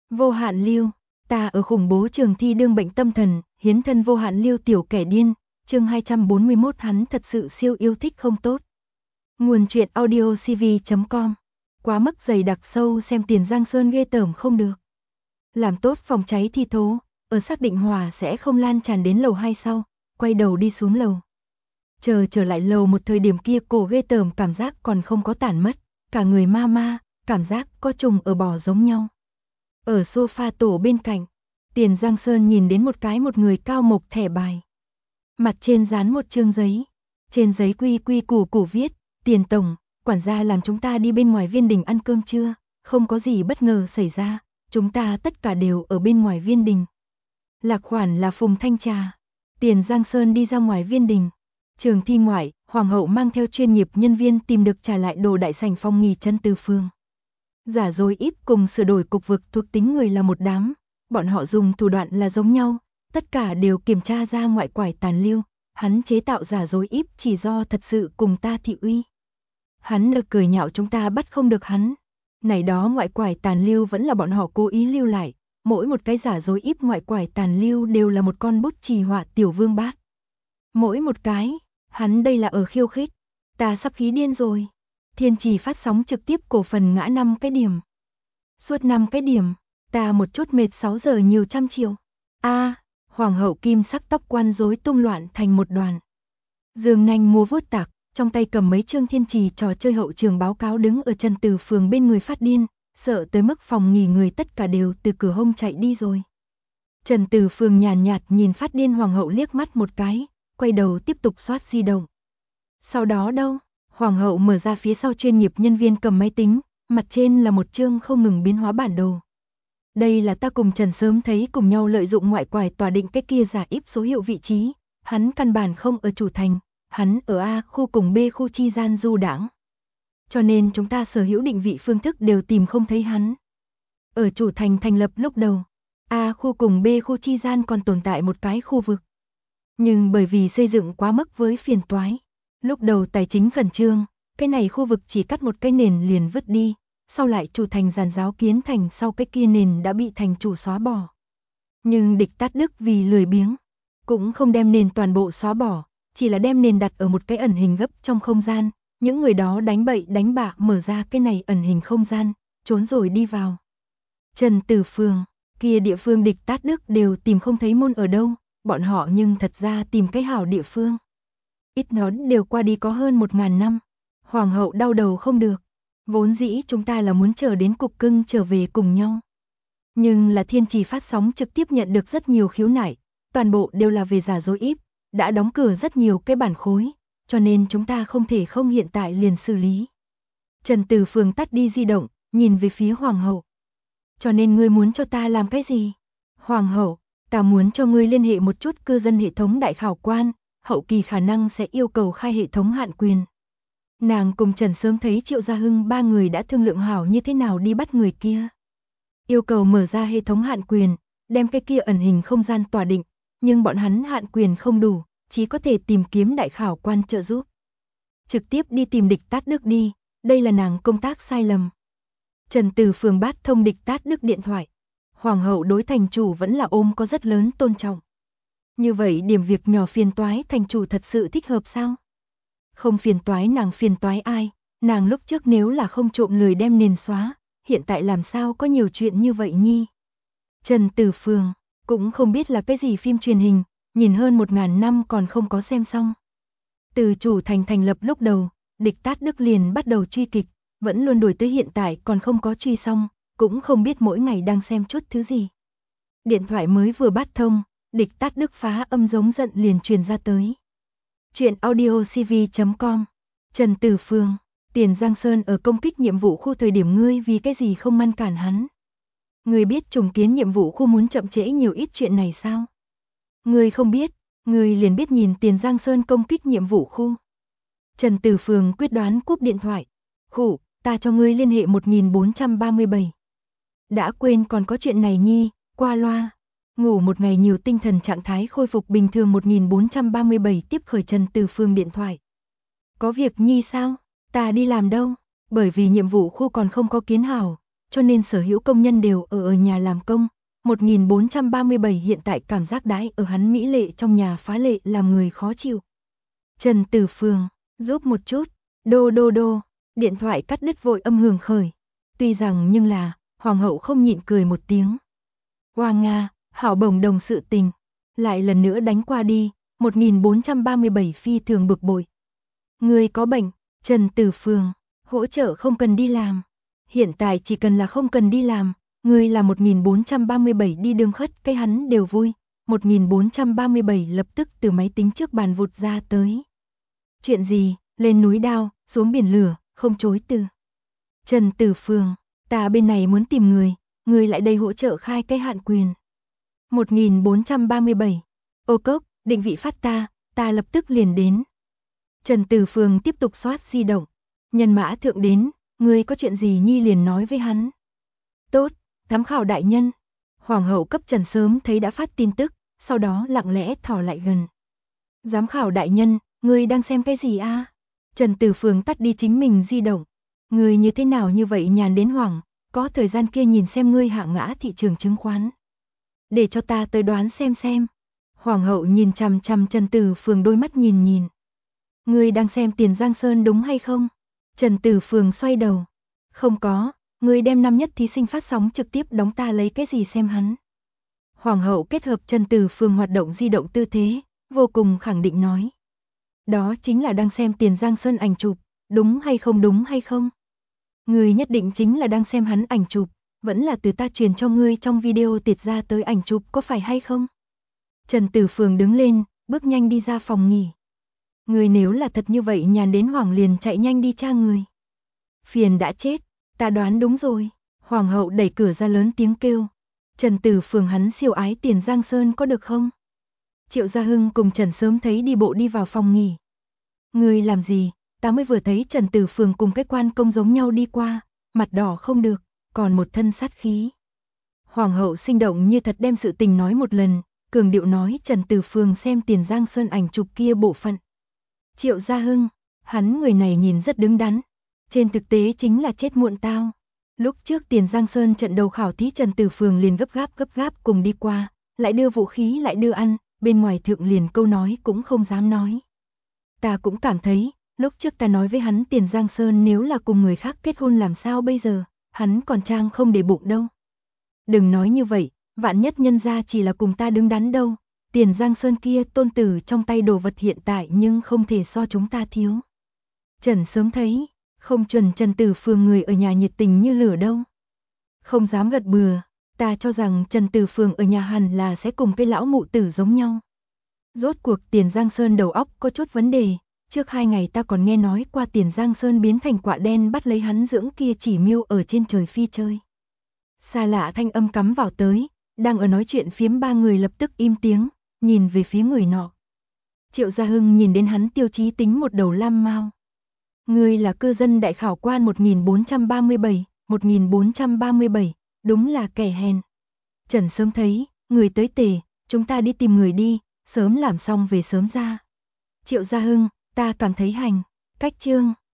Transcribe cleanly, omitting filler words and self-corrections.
Vô hạn lưu, ta ở khủng bố trường thi đương bệnh tâm thần, hiến thân vô hạn lưu tiểu kẻ điên, chương 241 hắn thật sự siêu yêu thích không tốt. Nguồn truyện audio cv.com. Quá mức dày đặc sâu xem Tiền Giang Sơn ghê tởm không được. Làm tốt phòng cháy thi thố, ở xác định hỏa sẽ không lan tràn đến lầu 2 sau, quay đầu đi xuống lầu. Chờ trở lại lầu một thời điểm kia cổ ghê tởm cảm giác còn không có tản mất, cả người ma, cảm giác có trùng ở bò giống nhau. Ở sofa tổ bên cạnh, Tiền Giang Sơn nhìn đến một người cao mộc thẻ bài. Mặt trên dán một chương giấy, trên giấy quy củ viết, Tiền Tổng, quản gia làm chúng ta đi bên ngoài Viên Đình ăn cơm trưa, không có gì bất ngờ xảy ra, chúng ta tất cả đều ở bên ngoài Viên Đình. Lạc khoản là Phùng Thanh Trà. Tiền Giang Sơn đi ra ngoài Viên Đình. Trường thi ngoại, Hoàng hậu mang theo chuyên nghiệp nhân viên tìm được trả lại đồ đại sảnh phòng nghỉ chân Từ Phương. Giả dối íp cùng sửa đổi cục vực thuộc tính người là một đám, bọn họ dùng thủ đoạn là giống nhau, tất cả đều kiểm tra ra ngoại quải tàn lưu, hắn chế tạo giả dối íp chỉ do thật sự cùng ta thị uy. Hắn được cười nhạo chúng ta bắt không được hắn, này đó ngoại quải tàn lưu vẫn là bọn họ cố ý lưu lại, mỗi một cái giả dối íp ngoại quải tàn lưu đều là một con bút chì họa tiểu vương bát. Mỗi một cái, hắn đây là ở khiêu khích, ta sắp khí điên rồi. Thiên Trì phát sóng trực tiếp cổ phần ngã 5 cái điểm. Suốt 5 cái điểm, ta một chút mệt 6 giờ nhiều trăm triệu. Hoàng hậu kim sắc tóc quan rối tung loạn thành một đoàn. Dương nanh múa vuốt tạc, trong tay cầm mấy chương Thiên Trì trò chơi hậu trường báo cáo đứng ở Trần Từ Phường bên người phát điên, sợ tới mức phòng nghỉ người tất cả đều từ cửa hông chạy đi rồi. Trần Từ Phường nhàn nhạt nhìn phát điên hoàng hậu liếc mắt một cái, quay đầu tiếp tục soát di động. Sau đó đâu? Hoàng hậu mở ra phía sau chuyên nghiệp nhân viên cầm máy tính, mặt trên là một chương không ngừng biến hóa bản đồ. Đây là ta cùng Trần sớm thấy cùng nhau lợi dụng ngoại quải tỏa định cái kia giả íp số hiệu vị trí, hắn căn bản không ở chủ thành, hắn ở A khu cùng B khu chi gian du đãng. Cho nên chúng ta sở hữu định vị phương thức đều tìm không thấy hắn. Ở chủ thành thành lập lúc đầu, A khu cùng B khu chi gian còn tồn tại một cái khu vực. Nhưng bởi vì xây dựng quá mức với phiền toái, lúc đầu tài chính khẩn trương, cái này khu vực chỉ cắt một cái nền liền vứt đi, sau lại chủ thành giàn giáo kiến thành sau cái kia nền đã bị thành chủ xóa bỏ. Nhưng địch Tát Đức vì lười biếng, cũng không đem nền toàn bộ xóa bỏ, chỉ là đem nền đặt ở một cái ẩn hình gấp trong không gian, những người đó đánh bậy đánh bạ mở ra cái này ẩn hình không gian, trốn rồi đi vào. Trần Từ Phường, kia địa phương địch Tát Đức đều tìm không thấy môn ở đâu, bọn họ nhưng thật ra tìm cái hảo địa phương. Ít nói đều qua đi có hơn 1000 năm. Hoàng hậu đau đầu không được. Vốn dĩ chúng ta là muốn chờ đến cục cưng trở về cùng nhau. Nhưng là Thiên Trì phát sóng trực tiếp nhận được rất nhiều khiếu nại. Toàn bộ đều là về giả dối íp. Đã đóng cửa rất nhiều cái bản khối. Cho nên chúng ta không thể không hiện tại liền xử lý. Trần Từ Phường tắt đi di động, nhìn về phía Hoàng hậu. Cho nên ngươi muốn cho ta làm cái gì? Hoàng hậu, ta muốn cho ngươi liên hệ một chút cư dân hệ thống đại khảo quan. Hậu kỳ khả năng sẽ yêu cầu khai hệ thống hạn quyền. Nàng cùng Trần sớm thấy Triệu Gia Hưng ba người đã thương lượng hảo như thế nào đi bắt người kia. Yêu cầu mở ra hệ thống hạn quyền, đem cái kia ẩn hình không gian tỏa định, nhưng bọn hắn hạn quyền không đủ, chỉ có thể tìm kiếm đại khảo quan trợ giúp. Trực tiếp đi tìm địch Tát Đức đi, đây là nàng công tác sai lầm. Trần Từ Phường bát thông địch Tát Đức điện thoại. Hoàng hậu đối thành chủ vẫn là ôm có rất lớn tôn trọng. Như vậy điểm việc nhỏ phiền toái thành chủ thật sự thích hợp sao? Không phiền toái nàng phiền toái ai? Nàng lúc trước nếu là không trộm lười đem nền xóa, hiện tại làm sao có nhiều chuyện như vậy nhi? Trần Từ Phường, cũng không biết là cái gì phim truyền hình, nhìn hơn 1000 năm còn không có xem xong. Từ chủ thành thành lập lúc đầu, địch Tát Đức liền bắt đầu truy kịch, vẫn luôn đuổi tới hiện tại còn không có truy xong, cũng không biết mỗi ngày đang xem chút thứ gì. Điện thoại mới vừa bắt thông, địch Tát Đức phá âm giống giận liền truyền ra tới. Chuyện audio cv.com. Trần Từ Phường, Tiền Giang Sơn ở công kích nhiệm vụ khu thời điểm ngươi vì cái gì không ngăn cản hắn? Ngươi biết trùng kiến nhiệm vụ khu muốn chậm trễ nhiều ít chuyện này sao? Ngươi không biết, ngươi liền biết nhìn Tiền Giang Sơn công kích nhiệm vụ khu. Trần Từ Phường quyết đoán cúp điện thoại. Khụ, ta cho ngươi liên hệ 1437. Đã quên còn có chuyện này nhi, qua loa. Ngủ một ngày nhiều tinh thần trạng thái khôi phục bình thường 1437 tiếp khởi Trần Từ Phường điện thoại. Có việc nhi sao? Ta đi làm đâu? Bởi vì nhiệm vụ khu còn không có kiến hảo, cho nên sở hữu công nhân đều ở nhà làm công. 1437 hiện tại cảm giác đãi ở hắn mỹ lệ trong nhà phá lệ làm người khó chịu. Trần Tử Phường, giúp một chút, đô đô đô, điện thoại cắt đứt vội âm hưởng khởi. Tuy rằng nhưng là, hoàng hậu không nhịn cười một tiếng. Hoa Nga, hảo bổng đồng sự tình, lại lần nữa đánh qua đi, 1437 phi thường bực bội. Người có bệnh, Trần Tử Phường, hỗ trợ không cần đi làm. Hiện tại chỉ cần là không cần đi làm, người là 1437 đi đường khất cái hắn đều vui. 1437 lập tức từ máy tính trước bàn vụt ra tới. Chuyện gì, lên núi đao, xuống biển lửa, không chối từ. Trần Tử Phường, ta bên này muốn tìm người lại đây hỗ trợ khai cái hạn quyền. 1437, ô cốc, định vị phát ta lập tức liền đến. Trần Tử Phường tiếp tục soát di động. Nhân mã thượng đến, ngươi có chuyện gì nhi liền nói với hắn. Tốt, giám khảo đại nhân. Hoàng hậu cấp Trần sớm thấy đã phát tin tức, sau đó lặng lẽ thò lại gần. Giám khảo đại nhân, ngươi đang xem cái gì a? Trần Tử Phường tắt đi chính mình di động. Ngươi như thế nào như vậy nhàn đến hoảng, có thời gian kia nhìn xem ngươi hạ ngã thị trường chứng khoán. Để cho ta tới đoán xem. Hoàng hậu nhìn chằm chằm Trần Tử Phường đôi mắt nhìn. Ngươi đang xem Tiền Giang Sơn đúng hay không? Trần Tử Phường xoay đầu. Không có, ngươi đem năm nhất thí sinh phát sóng trực tiếp đóng ta lấy cái gì xem hắn. Hoàng hậu kết hợp Trần Tử Phường hoạt động di động tư thế, vô cùng khẳng định nói. Đó chính là đang xem Tiền Giang Sơn ảnh chụp, đúng hay không? Ngươi nhất định chính là đang xem hắn ảnh chụp, vẫn là từ ta truyền cho ngươi trong video tiệt ra tới ảnh chụp có phải hay không? Trần Tử Phường đứng lên, bước nhanh đi ra phòng nghỉ. Ngươi nếu là thật như vậy nhàn đến hoảng liền chạy nhanh đi tra người. Phiền đã chết, ta đoán đúng rồi. Hoàng hậu đẩy cửa ra lớn tiếng kêu. Trần Tử Phường hắn siêu ái Tiền Giang Sơn có được không? Triệu Gia Hưng cùng Trần sớm thấy đi bộ đi vào phòng nghỉ. Ngươi làm gì? Ta mới vừa thấy Trần Tử Phường cùng cái quan công giống nhau đi qua, mặt đỏ không được, còn một thân sát khí. Hoàng hậu sinh động như thật đem sự tình nói một lần, cường điệu nói Trần Tử Phường xem Tiền Giang Sơn ảnh chụp kia bộ phận. Triệu Gia Hưng, hắn người này nhìn rất đứng đắn, trên thực tế chính là chết muộn tao. Lúc trước Tiền Giang Sơn trận đầu khảo thí Trần Tử Phường liền gấp gáp cùng đi qua, lại đưa vũ khí lại đưa ăn, bên ngoài thượng liền câu nói cũng không dám nói. Ta cũng cảm thấy, lúc trước ta nói với hắn Tiền Giang Sơn nếu là cùng người khác kết hôn làm sao bây giờ, hắn còn trang không để bụng đâu. Đừng nói như vậy, vạn nhất nhân gia chỉ là cùng ta đứng đắn đâu. Tiền Giang Sơn kia tôn tử trong tay đồ vật hiện tại nhưng không thể so chúng ta thiếu. Trần sớm thấy, không chuẩn Trần Tử Phường người ở nhà nhiệt tình như lửa đâu. Không dám gật bừa, ta cho rằng Trần Tử Phường ở nhà hẳn là sẽ cùng cái lão mụ tử giống nhau. Rốt cuộc Tiền Giang Sơn đầu óc có chút vấn đề, trước 2 ngày ta còn nghe nói qua Tiền Giang Sơn biến thành quạ đen bắt lấy hắn dưỡng kia chỉ miêu ở trên trời phi chơi. Xa lạ thanh âm cắm vào tới, đang ở nói chuyện phiếm ba người lập tức im tiếng, nhìn về phía người nọ. Triệu Gia Hưng nhìn đến hắn tiêu chí tính một đầu lam mao. Ngươi là cư dân đại khảo quan 1437, đúng là kẻ hèn. Trần sớm thấy, người tới tề, chúng ta đi tìm người đi, sớm làm xong về sớm ra. Triệu Gia Hưng, ta cảm thấy hành, cách chương.